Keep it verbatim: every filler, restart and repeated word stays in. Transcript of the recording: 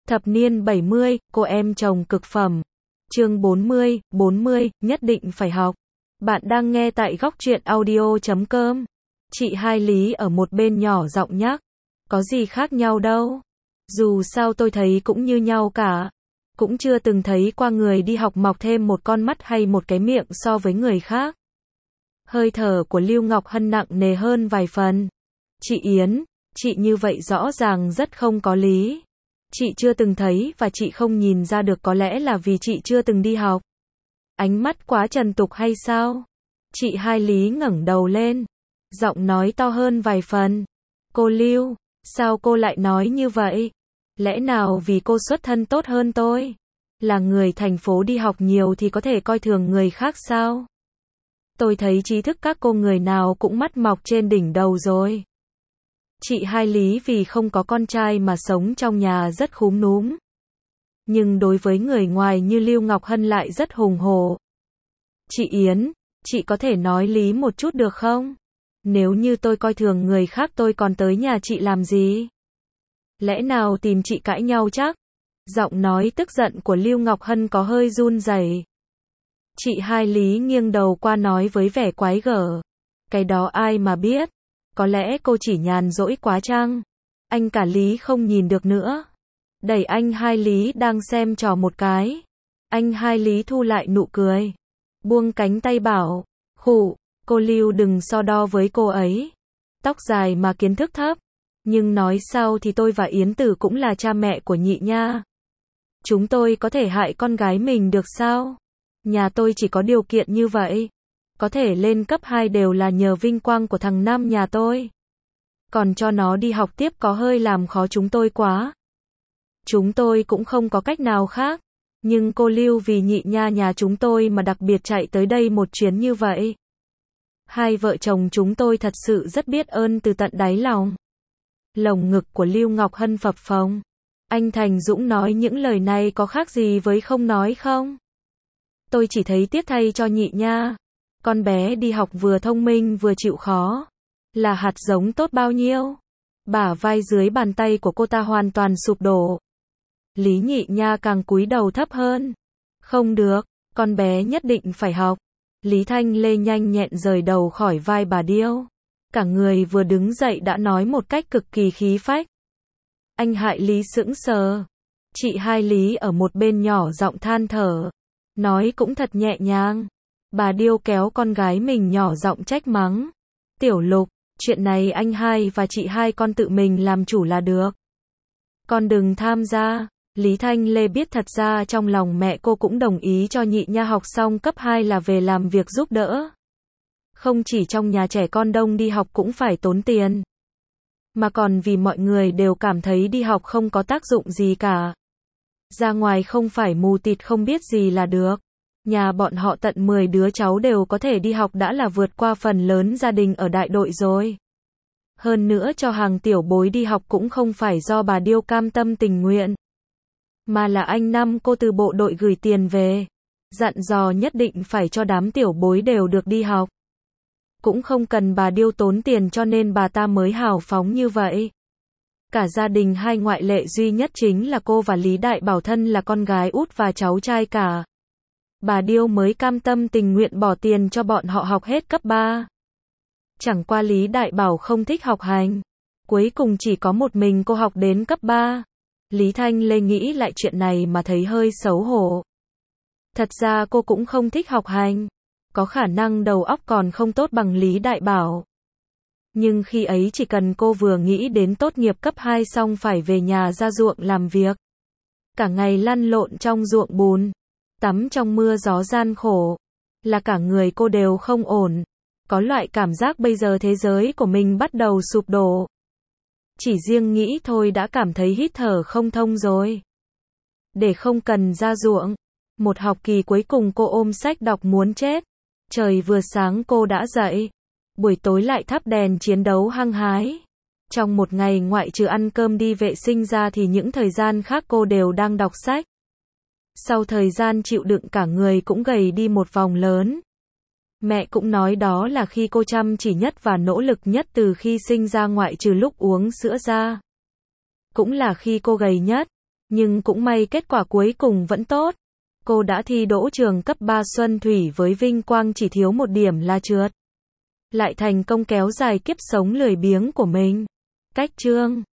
Thập niên bảy mươi, cô em chồng cực phẩm. Chương bốn mươi, bốn mươi, nhất định phải học. Bạn đang nghe tại góc truyện audio chấm com. Chị Hai Lý ở một bên nhỏ giọng nhắc. Có gì khác nhau đâu. Dù sao tôi thấy cũng như nhau cả. Cũng chưa từng thấy qua người đi học mọc thêm một con mắt hay một cái miệng so với người khác. Hơi thở của Lưu Ngọc Hân nặng nề hơn vài phần. Chị Yến, chị như vậy rõ ràng rất không có lý. Chị chưa từng thấy và chị không nhìn ra được, có lẽ là vì chị chưa từng đi học. Ánh mắt quá trần tục hay sao? Chị Hai Lý ngẩng đầu lên. Giọng nói to hơn vài phần. Cô Lưu, sao cô lại nói như vậy? Lẽ nào vì cô xuất thân tốt hơn tôi? Là người thành phố đi học nhiều thì có thể coi thường người khác sao? Tôi thấy trí thức các cô người nào cũng mắt mọc trên đỉnh đầu rồi. Chị Hai Lý vì không có con trai mà sống trong nhà rất khúm núm. Nhưng đối với người ngoài như Lưu Ngọc Hân lại rất hùng hổ. Chị Yến, chị có thể nói lý một chút được không? Nếu như tôi coi thường người khác tôi còn tới nhà chị làm gì? Lẽ nào tìm chị cãi nhau chắc? Giọng nói tức giận của Lưu Ngọc Hân có hơi run rẩy. Chị Hai Lý nghiêng đầu qua nói với vẻ quái gở. Cái đó ai mà biết? Có lẽ cô chỉ nhàn rỗi quá chăng? Anh cả Lý không nhìn được nữa. Đẩy anh Hai Lý đang xem trò một cái. Anh Hai Lý thu lại nụ cười. Buông cánh tay bảo. Khụ, cô Lưu đừng so đo với cô ấy. Tóc dài mà kiến thức thấp. Nhưng nói sao thì tôi và Yến Tử cũng là cha mẹ của nhị nha. Chúng tôi có thể hại con gái mình được sao? Nhà tôi chỉ có điều kiện như vậy. Có thể lên cấp hai đều là nhờ vinh quang của thằng Nam nhà tôi. Còn cho nó đi học tiếp có hơi làm khó chúng tôi quá. Chúng tôi cũng không có cách nào khác. Nhưng cô Lưu vì nhị nha nhà chúng tôi mà đặc biệt chạy tới đây một chuyến như vậy. Hai vợ chồng chúng tôi thật sự rất biết ơn từ tận đáy lòng. Lồng ngực của Lưu Ngọc Hân phập phồng. Anh Thành Dũng nói những lời này có khác gì với không nói không? Tôi chỉ thấy tiếc thay cho nhị nha. Con bé đi học vừa thông minh vừa chịu khó. Là hạt giống tốt bao nhiêu. Bả vai dưới bàn tay của cô ta hoàn toàn sụp đổ. Lý nhị nha càng cúi đầu thấp hơn. Không được, con bé nhất định phải học. Lý Thanh Lê nhanh nhẹn rời đầu khỏi vai bà điêu. Cả người vừa đứng dậy đã nói một cách cực kỳ khí phách. Anh Hại Lý sững sờ. Chị Hai Lý ở một bên nhỏ giọng than thở. Nói cũng thật nhẹ nhàng. Bà điêu kéo con gái mình nhỏ giọng trách mắng. Tiểu Lục, chuyện này anh hai và chị hai con tự mình làm chủ là được. Con đừng tham gia. Lý Thanh Lê biết thật ra trong lòng mẹ cô cũng đồng ý cho nhị nha học xong cấp hai là về làm việc giúp đỡ. Không chỉ trong nhà trẻ con đông đi học cũng phải tốn tiền. Mà còn vì mọi người đều cảm thấy đi học không có tác dụng gì cả. Ra ngoài không phải mù tịt không biết gì là được. Nhà bọn họ tận mười đứa cháu đều có thể đi học đã là vượt qua phần lớn gia đình ở đại đội rồi. Hơn nữa cho hàng tiểu bối đi học cũng không phải do bà điêu cam tâm tình nguyện. Mà là anh Năm cô từ bộ đội gửi tiền về. Dặn dò nhất định phải cho đám tiểu bối đều được đi học. Cũng không cần bà điêu tốn tiền cho nên bà ta mới hào phóng như vậy. Cả gia đình hai ngoại lệ duy nhất chính là cô và Lý Đại Bảo thân là con gái út và cháu trai cả. Bà điêu mới cam tâm tình nguyện bỏ tiền cho bọn họ học hết cấp ba. Chẳng qua Lý Đại Bảo không thích học hành. Cuối cùng chỉ có một mình cô học đến cấp ba. Lý Thanh Lê nghĩ lại chuyện này mà thấy hơi xấu hổ. Thật ra cô cũng không thích học hành. Có khả năng đầu óc còn không tốt bằng Lý Đại Bảo. Nhưng khi ấy chỉ cần cô vừa nghĩ đến tốt nghiệp cấp hai xong phải về nhà ra ruộng làm việc. Cả ngày lăn lộn trong ruộng bùn. Tắm trong mưa gió gian khổ. Là cả người cô đều không ổn. Có loại cảm giác bây giờ thế giới của mình bắt đầu sụp đổ. Chỉ riêng nghĩ thôi đã cảm thấy hít thở không thông rồi. Để không cần ra ruộng. Một học kỳ cuối cùng cô ôm sách đọc muốn chết. Trời vừa sáng cô đã dậy. Buổi tối lại thắp đèn chiến đấu hăng hái. Trong một ngày ngoại trừ ăn cơm đi vệ sinh ra thì những thời gian khác cô đều đang đọc sách. Sau thời gian chịu đựng cả người cũng gầy đi một vòng lớn. Mẹ cũng nói đó là khi cô chăm chỉ nhất và nỗ lực nhất từ khi sinh ra ngoại trừ lúc uống sữa ra. Cũng là khi cô gầy nhất. Nhưng cũng may kết quả cuối cùng vẫn tốt. Cô đã thi đỗ trường cấp ba Xuân Thủy với vinh quang chỉ thiếu một điểm là trượt. Lại thành công kéo dài kiếp sống lười biếng của mình. Cách chương